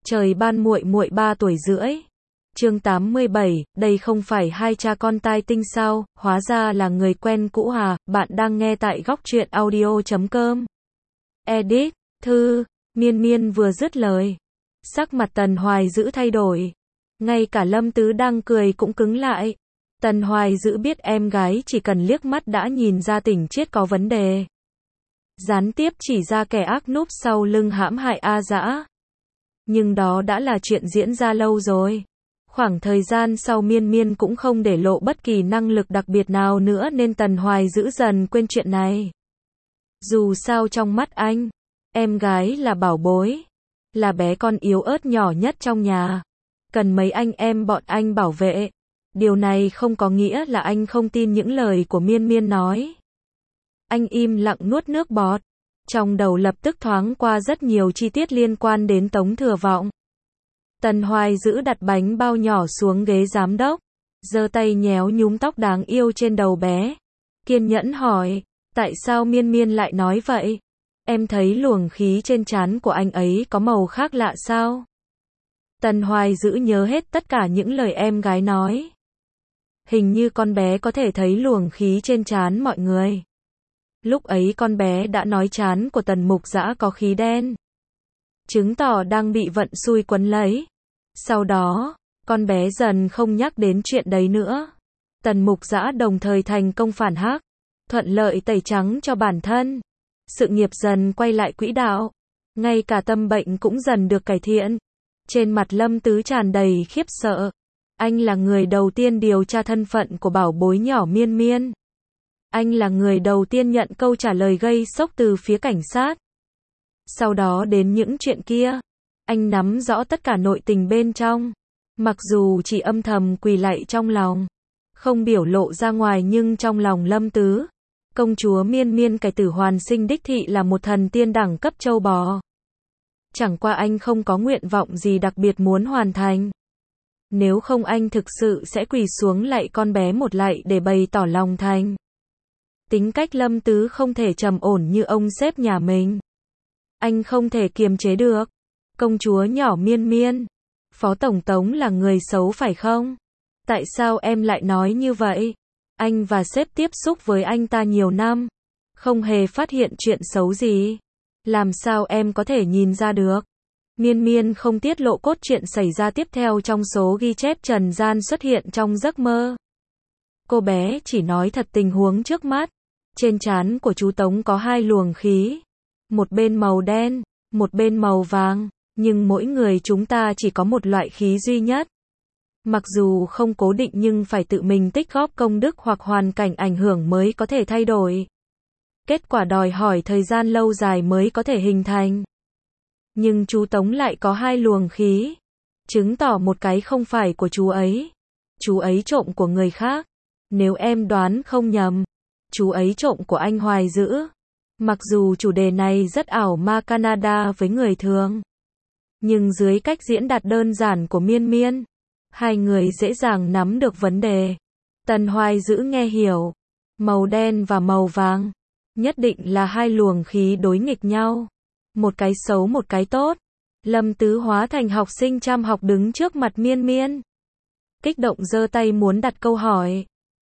Trời ban muội muội 3 tuổi rưỡi. Chương 87, đây không phải hai cha con tai tinh sao, hóa ra là người quen cũ à, bạn đang nghe tại góc truyện audio.com. Edit, thư, Miên Miên vừa dứt lời. Sắc mặt Tần Hoài Dữ thay đổi. Ngay cả Lâm Tứ đang cười cũng cứng lại. Tần Hoài Dữ biết em gái chỉ cần liếc mắt đã nhìn ra tình chiết có vấn đề. Gián tiếp chỉ ra kẻ ác núp sau lưng hãm hại A Dã. Nhưng đó đã là chuyện diễn ra lâu rồi. Khoảng thời gian sau Miên Miên cũng không để lộ bất kỳ năng lực đặc biệt nào nữa nên Tần Hoài Dữ dần quên chuyện này. Dù sao trong mắt anh, em gái là bảo bối, là bé con yếu ớt nhỏ nhất trong nhà. Cần mấy anh em bọn anh bảo vệ. Điều này không có nghĩa là anh không tin những lời của Miên Miên nói. Anh im lặng nuốt nước bọt. Trong đầu lập tức thoáng qua rất nhiều chi tiết liên quan đến Tống Thừa Vọng. Tần Hoài Dữ đặt bánh bao nhỏ xuống ghế giám đốc, giơ tay nhéo nhúm tóc đáng yêu trên đầu bé. Kiên nhẫn hỏi, tại sao Miên Miên lại nói vậy? Em thấy luồng khí trên trán của anh ấy có màu khác lạ sao? Tần Hoài Dữ nhớ hết tất cả những lời em gái nói. Hình như con bé có thể thấy luồng khí trên trán mọi người. Lúc ấy con bé đã nói trán của Tần Mục Dã có khí đen, chứng tỏ đang bị vận xui quấn lấy. Sau đó, con bé dần không nhắc đến chuyện đấy nữa. Tần Mục Dã đồng thời thành công phản hắc, thuận lợi tẩy trắng cho bản thân. Sự nghiệp dần quay lại quỹ đạo, ngay cả tâm bệnh cũng dần được cải thiện. Trên mặt Lâm Tứ tràn đầy khiếp sợ. Anh là người đầu tiên điều tra thân phận của bảo bối nhỏ Miên Miên. Anh là người đầu tiên nhận câu trả lời gây sốc từ phía cảnh sát. Sau đó đến những chuyện kia, anh nắm rõ tất cả nội tình bên trong. Mặc dù chỉ âm thầm quỳ lạy trong lòng, không biểu lộ ra ngoài nhưng trong lòng Lâm Tứ, công chúa Miên Miên cải tử hoàn sinh đích thị là một thần tiên đẳng cấp châu bò. Chẳng qua anh không có nguyện vọng gì đặc biệt muốn hoàn thành. Nếu không anh thực sự sẽ quỳ xuống lạy con bé một lạy để bày tỏ lòng thành. Tính cách Lâm Tứ không thể trầm ổn như ông sếp nhà mình. Anh không thể kiềm chế được. Công chúa nhỏ Miên Miên, Phó Tổng Tống là người xấu phải không? Tại sao em lại nói như vậy? Anh và sếp tiếp xúc với anh ta nhiều năm, không hề phát hiện chuyện xấu gì. Làm sao em có thể nhìn ra được? Miên Miên không tiết lộ cốt truyện xảy ra tiếp theo trong số ghi chép trần gian xuất hiện trong giấc mơ. Cô bé chỉ nói thật tình huống trước mắt. Trên trán của chú Tống có hai luồng khí. Một bên màu đen, một bên màu vàng. Nhưng mỗi người chúng ta chỉ có một loại khí duy nhất. Mặc dù không cố định nhưng phải tự mình tích góp công đức hoặc hoàn cảnh ảnh hưởng mới có thể thay đổi. Kết quả đòi hỏi thời gian lâu dài mới có thể hình thành. Nhưng chú Tống lại có hai luồng khí. Chứng tỏ một cái không phải của chú ấy. Chú ấy trộm của người khác. Nếu em đoán không nhầm, chú ấy trộm của anh Hoài Dữ. Mặc dù chủ đề này rất ảo ma Canada với người thường, nhưng dưới cách diễn đạt đơn giản của Miên Miên, hai người dễ dàng nắm được vấn đề. Tần Hoài Dữ nghe hiểu, màu đen và màu vàng nhất định là hai luồng khí đối nghịch nhau, một cái xấu một cái tốt. Lâm Tứ hóa thành học sinh chăm học đứng trước mặt Miên Miên, kích động giơ tay muốn đặt câu hỏi.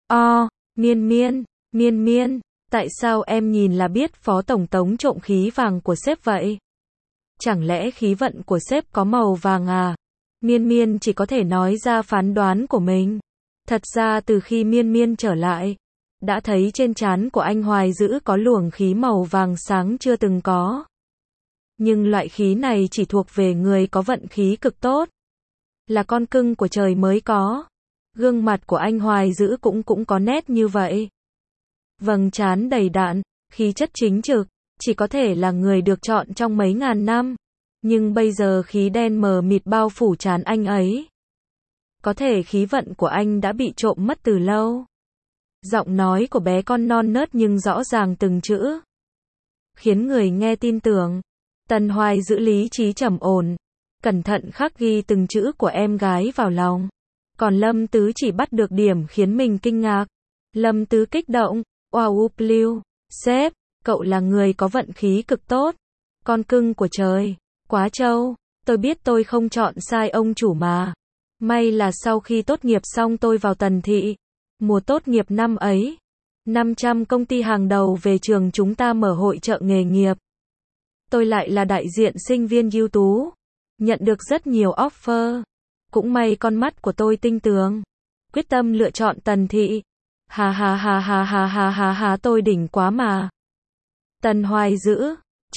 Miên Miên, Miên Miên, tại sao em nhìn là biết Phó Tổng Tống trộm khí vàng của sếp vậy? Chẳng lẽ khí vận của sếp có màu vàng à? Miên Miên chỉ có thể nói ra phán đoán của mình. Thật ra từ khi Miên Miên trở lại, đã thấy trên trán của anh Hoài Dữ có luồng khí màu vàng sáng chưa từng có. Nhưng loại khí này chỉ thuộc về người có vận khí cực tốt. Là con cưng của trời mới có. Gương mặt của anh Hoài Dữ cũng có nét như vậy. Vầng trán đầy đặn, khí chất chính trực, chỉ có thể là người được chọn trong mấy ngàn năm. Nhưng bây giờ khí đen mờ mịt bao phủ trán anh ấy. Có thể khí vận của anh đã bị trộm mất từ lâu. Giọng nói của bé con non nớt nhưng rõ ràng từng chữ, khiến người nghe tin tưởng. Tần Hoài Giữ lý trí trầm ổn, cẩn thận khắc ghi từng chữ của em gái vào lòng. Còn Lâm Tứ chỉ bắt được điểm khiến mình kinh ngạc. Lâm Tứ kích động, wow Blue, sếp, cậu là người có vận khí cực tốt. Con cưng của trời, quá trâu. Tôi biết tôi không chọn sai ông chủ mà. May là sau khi tốt nghiệp xong tôi vào Tần Thị. Mùa tốt nghiệp năm ấy, 500 công ty hàng đầu về trường chúng ta mở hội chợ nghề nghiệp. Tôi lại là đại diện sinh viên ưu tú, nhận được rất nhiều offer. Cũng may con mắt của tôi tinh tường, quyết tâm lựa chọn Tần Thị. Ha ha ha ha ha ha ha ha, tôi đỉnh quá mà. Tần Hoài Dữ,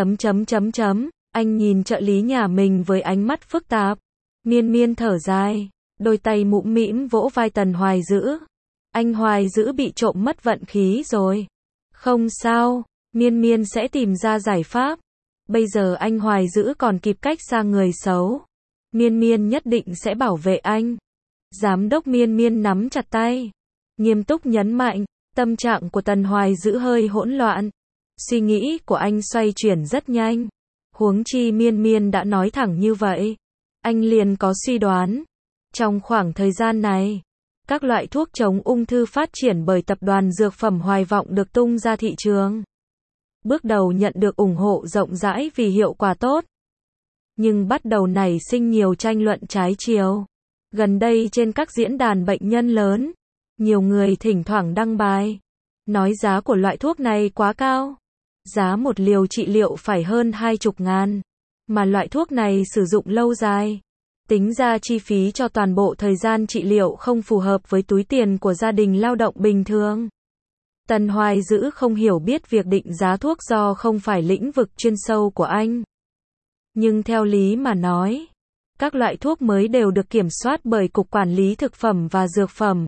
anh nhìn trợ lý nhà mình với ánh mắt phức tạp. Miên Miên thở dài, đôi tay mũm mĩm vỗ vai Tần Hoài Dữ. Anh Hoài Dữ bị trộm mất vận khí rồi. Không sao, Miên Miên sẽ tìm ra giải pháp. Bây giờ anh Hoài Dữ còn kịp cách xa người xấu. Miên Miên nhất định sẽ bảo vệ anh. Giám đốc Miên Miên nắm chặt tay, nghiêm túc nhấn mạnh. Tâm trạng của Tần Hoài Dữ hơi hỗn loạn. Suy nghĩ của anh xoay chuyển rất nhanh. Huống chi Miên Miên đã nói thẳng như vậy. Anh liền có suy đoán. Trong khoảng thời gian này, các loại thuốc chống ung thư phát triển bởi tập đoàn dược phẩm Hoài Vọng được tung ra thị trường. Bước đầu nhận được ủng hộ rộng rãi vì hiệu quả tốt. Nhưng bắt đầu nảy sinh nhiều tranh luận trái chiều. Gần đây trên các diễn đàn bệnh nhân lớn, nhiều người thỉnh thoảng đăng bài, nói giá của loại thuốc này quá cao. Giá một liều trị liệu phải hơn 20.000. Mà loại thuốc này sử dụng lâu dài. Tính ra chi phí cho toàn bộ thời gian trị liệu không phù hợp với túi tiền của gia đình lao động bình thường. Tần Hoài Dữ không hiểu biết việc định giá thuốc do không phải lĩnh vực chuyên sâu của anh. Nhưng theo lý mà nói, các loại thuốc mới đều được kiểm soát bởi Cục Quản lý Thực phẩm và Dược phẩm.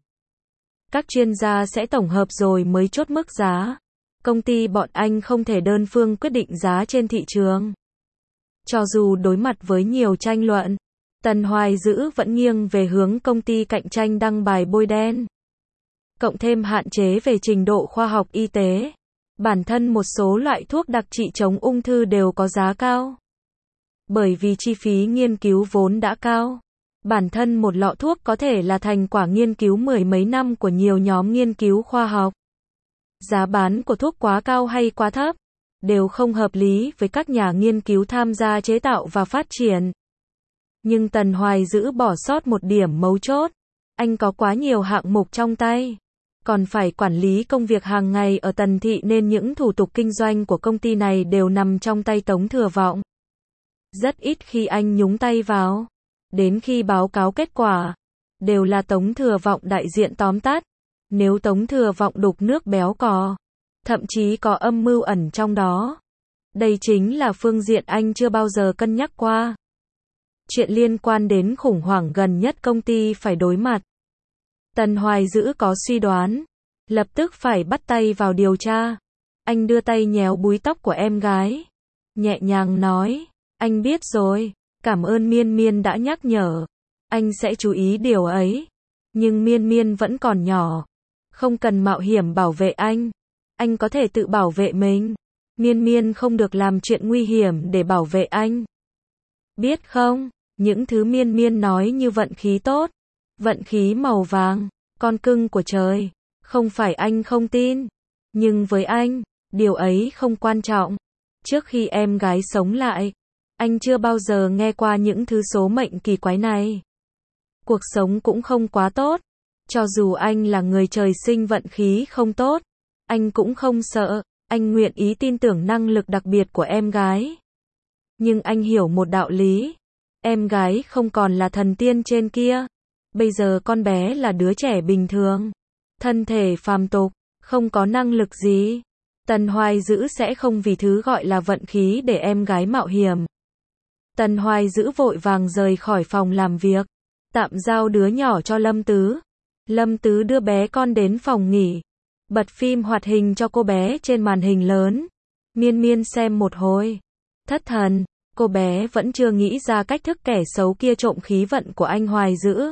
Các chuyên gia sẽ tổng hợp rồi mới chốt mức giá. Công ty bọn anh không thể đơn phương quyết định giá trên thị trường. Cho dù đối mặt với nhiều tranh luận, Tần Hoài Dữ vẫn nghiêng về hướng công ty cạnh tranh đăng bài bôi đen. Cộng thêm hạn chế về trình độ khoa học y tế, bản thân một số loại thuốc đặc trị chống ung thư đều có giá cao. Bởi vì chi phí nghiên cứu vốn đã cao, bản thân một lọ thuốc có thể là thành quả nghiên cứu mười mấy năm của nhiều nhóm nghiên cứu khoa học. Giá bán của thuốc quá cao hay quá thấp, đều không hợp lý với các nhà nghiên cứu tham gia chế tạo và phát triển. Nhưng Tần Hoài Dữ bỏ sót một điểm mấu chốt. Anh có quá nhiều hạng mục trong tay, còn phải quản lý công việc hàng ngày ở Tần Thị nên những thủ tục kinh doanh của công ty này đều nằm trong tay Tống Thừa Vọng. Rất ít khi anh nhúng tay vào. Đến khi báo cáo kết quả, đều là Tống Thừa Vọng đại diện tóm tắt. Nếu Tống Thừa Vọng đục nước béo cò, thậm chí có âm mưu ẩn trong đó. Đây chính là phương diện anh chưa bao giờ cân nhắc qua. Chuyện liên quan đến khủng hoảng gần nhất công ty phải đối mặt. Tần Hoài Dữ có suy đoán, lập tức phải bắt tay vào điều tra. Anh đưa tay nhéo búi tóc của em gái, nhẹ nhàng nói, anh biết rồi, cảm ơn Miên Miên đã nhắc nhở. Anh sẽ chú ý điều ấy. Nhưng Miên Miên vẫn còn nhỏ, không cần mạo hiểm bảo vệ anh có thể tự bảo vệ mình. Miên Miên không được làm chuyện nguy hiểm để bảo vệ anh. Biết không, những thứ Miên Miên nói như vận khí tốt, vận khí màu vàng, con cưng của trời, không phải anh không tin. Nhưng với anh, điều ấy không quan trọng. Trước khi em gái sống lại, anh chưa bao giờ nghe qua những thứ số mệnh kỳ quái này. Cuộc sống cũng không quá tốt. Cho dù anh là người trời sinh vận khí không tốt, anh cũng không sợ. Anh nguyện ý tin tưởng năng lực đặc biệt của em gái. Nhưng anh hiểu một đạo lý. Em gái không còn là thần tiên trên kia. Bây giờ con bé là đứa trẻ bình thường. Thân thể phàm tục, không có năng lực gì. Tần Hoài Dữ sẽ không vì thứ gọi là vận khí để em gái mạo hiểm. Tần Hoài Dữ vội vàng rời khỏi phòng làm việc, tạm giao đứa nhỏ cho Lâm Tứ. Lâm Tứ đưa bé con đến phòng nghỉ, bật phim hoạt hình cho cô bé trên màn hình lớn. Miên Miên xem một hồi, thất thần, cô bé vẫn chưa nghĩ ra cách thức kẻ xấu kia trộm khí vận của anh Hoài Dữ.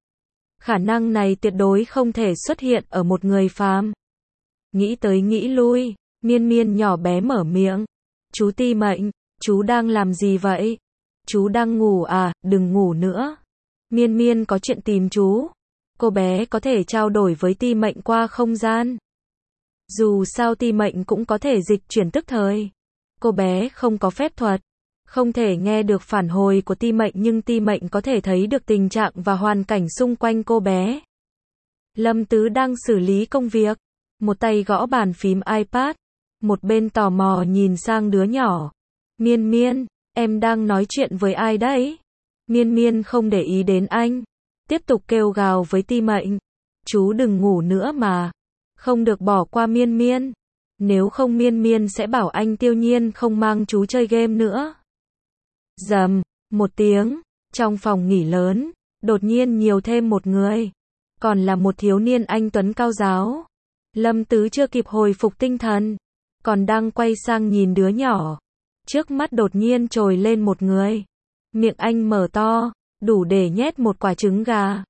Khả năng này tuyệt đối không thể xuất hiện ở một người phàm. Nghĩ tới nghĩ lui, Miên Miên nhỏ bé mở miệng. Chú Ti Mệnh, chú đang làm gì vậy? Chú đang ngủ à, đừng ngủ nữa. Miên Miên có chuyện tìm chú. Cô bé có thể trao đổi với Ti Mệnh qua không gian. Dù sao Ti Mệnh cũng có thể dịch chuyển tức thời. Cô bé không có phép thuật, Không thể nghe được phản hồi của Ti Mệnh nhưng Ti Mệnh có thể thấy được tình trạng và hoàn cảnh xung quanh cô bé. Lâm Tứ đang xử lý công việc, một tay gõ bàn phím iPad, một bên tò mò nhìn sang đứa nhỏ. Miên Miên, em đang nói chuyện với ai đấy? Miên Miên không để ý đến anh, tiếp tục kêu gào với Ti Mệnh. Chú đừng ngủ nữa mà, không được bỏ qua Miên Miên. Nếu không Miên Miên sẽ bảo anh Tiêu Nhiên không mang chú chơi game nữa. Rầm, một tiếng, trong phòng nghỉ lớn, đột nhiên nhiều thêm một người. Còn là một thiếu niên anh tuấn cao ráo. Lâm Tứ chưa kịp hồi phục tinh thần, còn đang quay sang nhìn đứa nhỏ. Trước mắt đột nhiên trồi lên một người. Miệng anh mở to, đủ để nhét một quả trứng gà.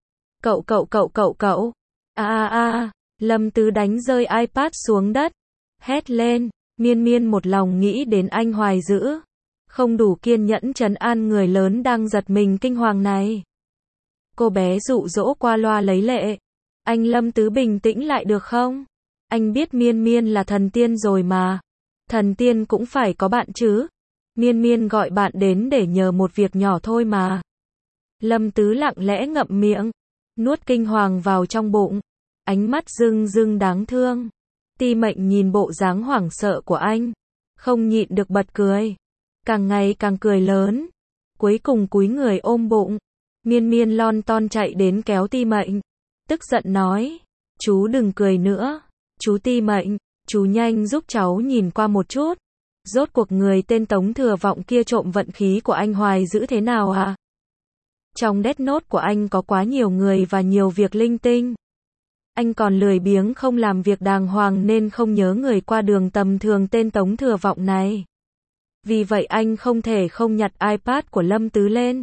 Cậu. Lâm Tứ đánh rơi iPad xuống đất. Hét lên, Miên Miên một lòng nghĩ đến anh Hoài Dữ. Không đủ kiên nhẫn trấn an người lớn đang giật mình kinh hoàng này. Cô bé dụ dỗ qua loa lấy lệ. Anh Lâm Tứ bình tĩnh lại được không? Anh biết Miên Miên là thần tiên rồi mà. Thần tiên cũng phải có bạn chứ. Miên Miên gọi bạn đến để nhờ một việc nhỏ thôi mà. Lâm Tứ lặng lẽ ngậm miệng, nuốt kinh hoàng vào trong bụng. Ánh mắt rưng rưng đáng thương. Ti Mệnh nhìn bộ dáng hoảng sợ của anh, không nhịn được bật cười. Càng ngày càng cười lớn. Cuối cùng cúi người ôm bụng. Miên Miên lon ton chạy đến kéo Ti Mệnh, tức giận nói. Chú đừng cười nữa. Chú Ti Mệnh, chú nhanh giúp cháu nhìn qua một chút. Rốt cuộc người tên Tống Thừa Vọng kia trộm vận khí của anh Hoài Dữ thế nào à? Trong Death Note của anh có quá nhiều người và nhiều việc linh tinh. Anh còn lười biếng không làm việc đàng hoàng nên không nhớ người qua đường tầm thường tên Tống Thừa Vọng này. Vì vậy anh không thể không nhặt iPad của Lâm Tứ lên.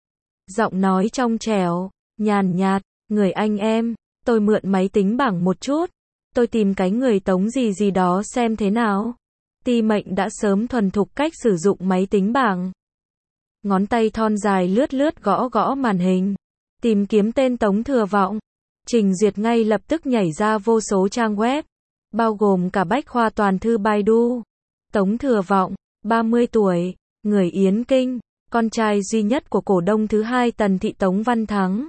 Giọng nói trong trẻo, nhàn nhạt, người anh em, tôi mượn máy tính bảng một chút. Tôi tìm cái người Tống gì đó xem thế nào. Ti Mệnh đã sớm thuần thục cách sử dụng máy tính bảng. Ngón tay thon dài lướt lướt gõ màn hình. Tìm kiếm tên Tống Thừa Vọng. Trình duyệt ngay lập tức nhảy ra vô số trang web, bao gồm cả bách khoa toàn thư Baidu. Tống Thừa Vọng, 30 tuổi, người Yến Kinh, con trai duy nhất của cổ đông thứ hai Tần Thị Tống Văn Thắng.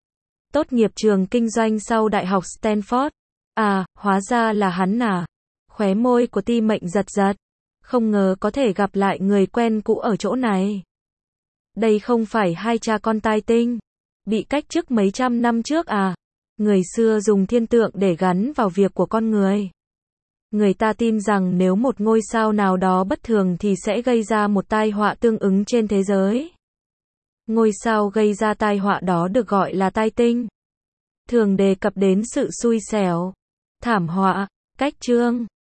Tốt nghiệp trường kinh doanh sau Đại học Stanford. À, hóa ra là hắn à. Khóe môi của Ti Mệnh giật giật. Không ngờ có thể gặp lại người quen cũ ở chỗ này. Đây không phải hai cha con tai tinh, bị cách chức mấy trăm năm trước à? Người xưa dùng thiên tượng để gắn vào việc của con người. Người ta tin rằng nếu một ngôi sao nào đó bất thường thì sẽ gây ra một tai họa tương ứng trên thế giới. Ngôi sao gây ra tai họa đó được gọi là tai tinh. Thường đề cập đến sự xui xẻo, thảm họa, cách chương.